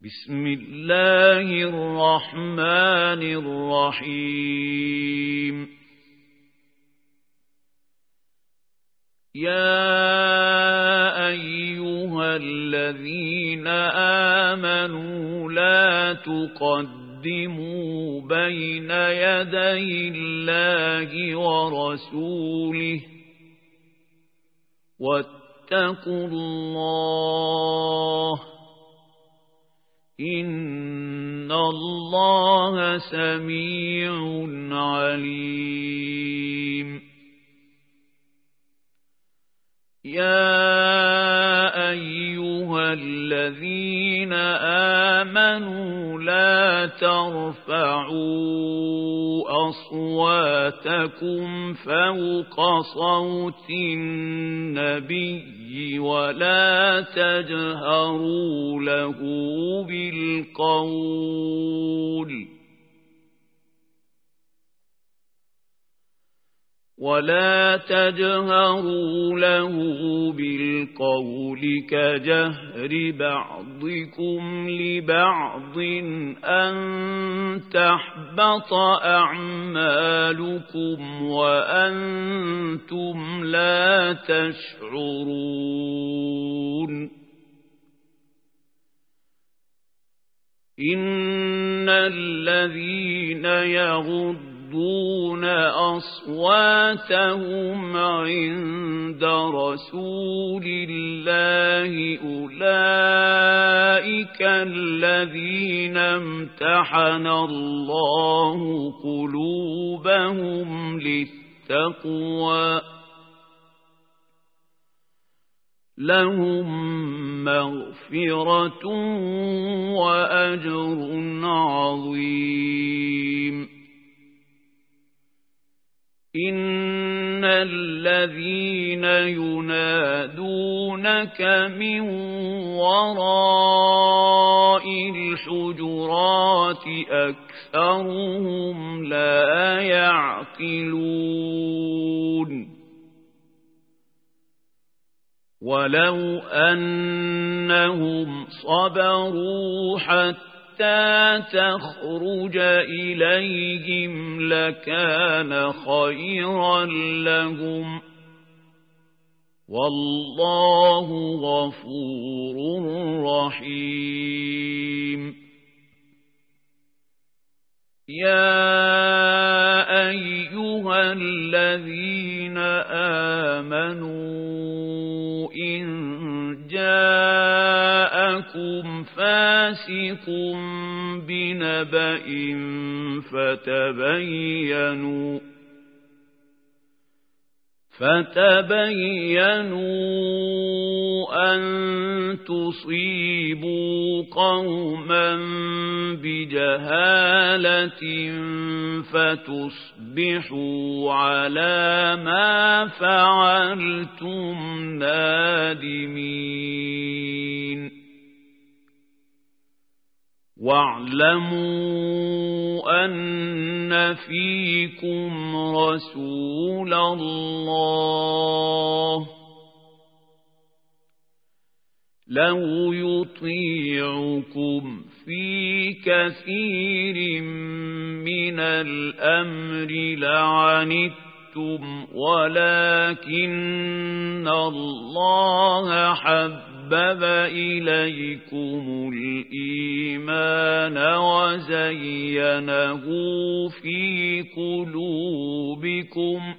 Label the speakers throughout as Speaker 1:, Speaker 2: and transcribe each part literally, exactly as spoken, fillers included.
Speaker 1: بسم الله الرحمن الرحيم يا أيها الذين آمنوا لا تقدموا بين يدي الله ورسوله واتقوا الله إن الله سميع عليم يا أيها الذين آمنوا لا ترفعوا أصواتكم فوق صوت النبي ولا تجهروا له بالقول ولا تجهروا له بالقول كجهر بعضكم لبعض أن تحبط أعمالكم وأنتم لا تشعرون إن الذين يغضون يغضون أصواتهم عند رسول الله أولئك الذين امتحن الله قلوبهم للتقوى لهم مغفرة وأجر عظيم إن الذين ينادونك من وراء الحجرات أكثرهم لا يعقلون ولو أنهم صبروا حتى حتى تخرج إليهم لكان خيرا لهم والله غفور رحيم يا أيها الذين آمنوا إن جاءكم فاسق بنبأ فتبينوا فتبينوا أن تصيبوا قوما بجهالة فتصبحوا على ما فعلتم نادمين واعلموا أن فيكم رسول الله لو يطيعكم في كثير من الأمر لعنتم ولكن الله حب حبب إليكم الإيمان وزينه في قلوبكم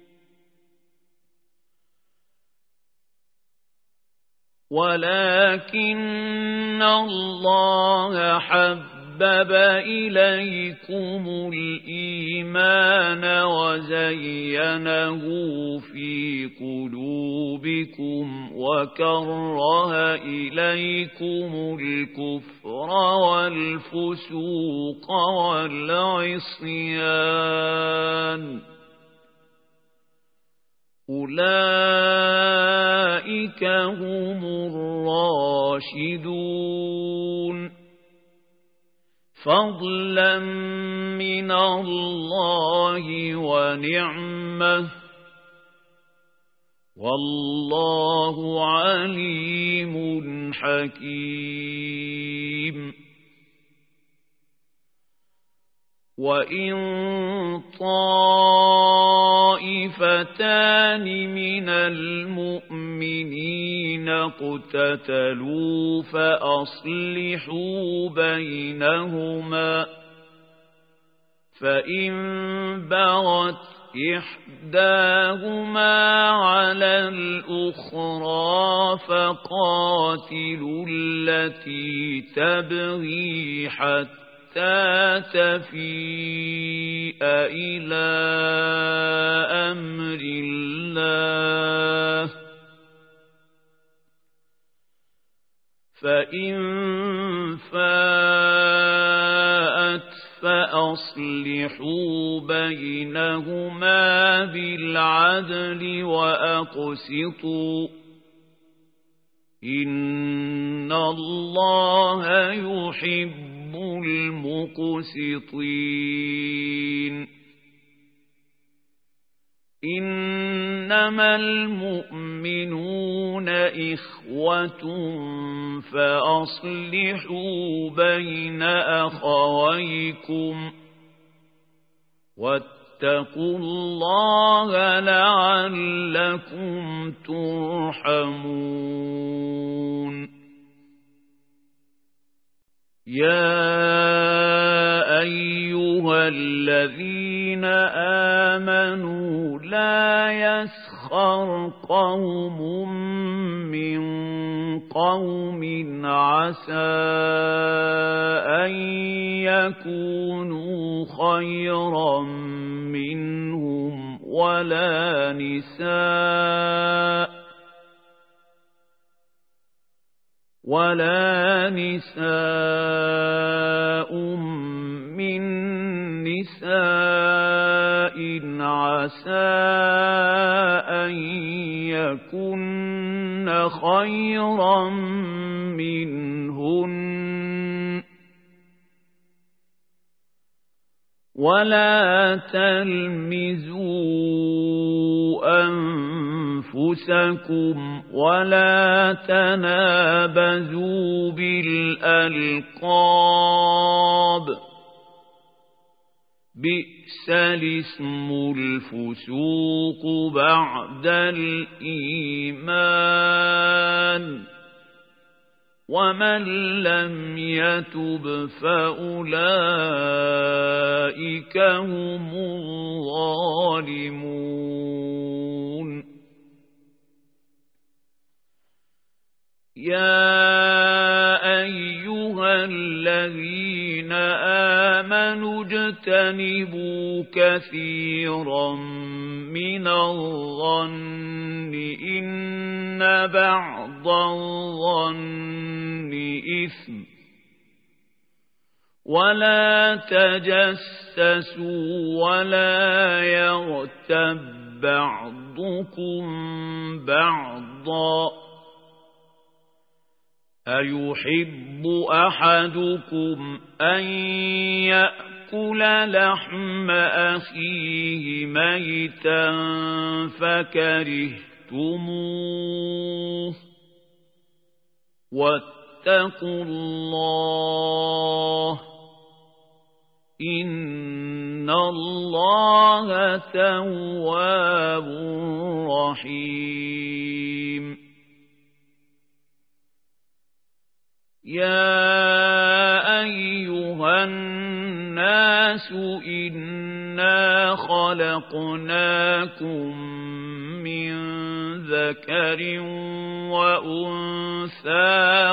Speaker 1: ولكن الله حبب حبب إليكم الإيمان وزينه في قلوبكم وكره إليكم الكفر والفسوق والعصيان أولئك هم الراشدون فضلا من الله ونعمة والله عليم حكيم وإن طائفتان من المؤمنين اقتتلوا فأصلحوا بينهما فإن بغت إحداهما على الأخرى فقاتلوا التي تبغي حتى تفيء إلى أمر الله فإن فاءت فأصلحوا بينهما بالعدل وأقسطوا إن الله يحب المقسطين إنما المؤمنون إخوة فأصلحوا بين أخويكم واتقوا الله لعلكم ترحمون يا أيها الذين آمنوا لا يسخر قوم من قوم عسى أن يكونوا خيرا منهم ولا نساء ولا نساء من نساء عسى أن يكن خيرا منهن ولا تلمزوا أنفسكم ولا تنابزوا بالألقاب بئس الاسم الفسوق بعد الإيمان ومن لم يتب فأولئك هم الظالمون يا أيها الذين آمنوا اجتنبوا كثيرا من الظن إن بعض الظن إثم ولا تجسسوا ولا يغتب بعضكم بعضا أيحب أحدكم أن يأكل لحم أخيه ميتا فكرهتموه واتقوا الله إن الله تواب رحيم يا أيها الناس إنا خلقناكم من ذكر وأنثى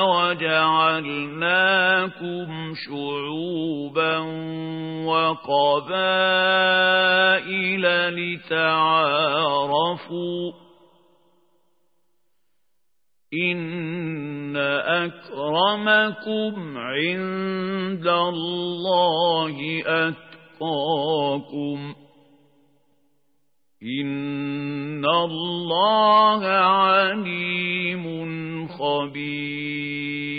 Speaker 1: وجعلناكم شعوبا وقبائل لتعارفوا إن أكرمكم عند الله أتقاكم إن الله عليم خبير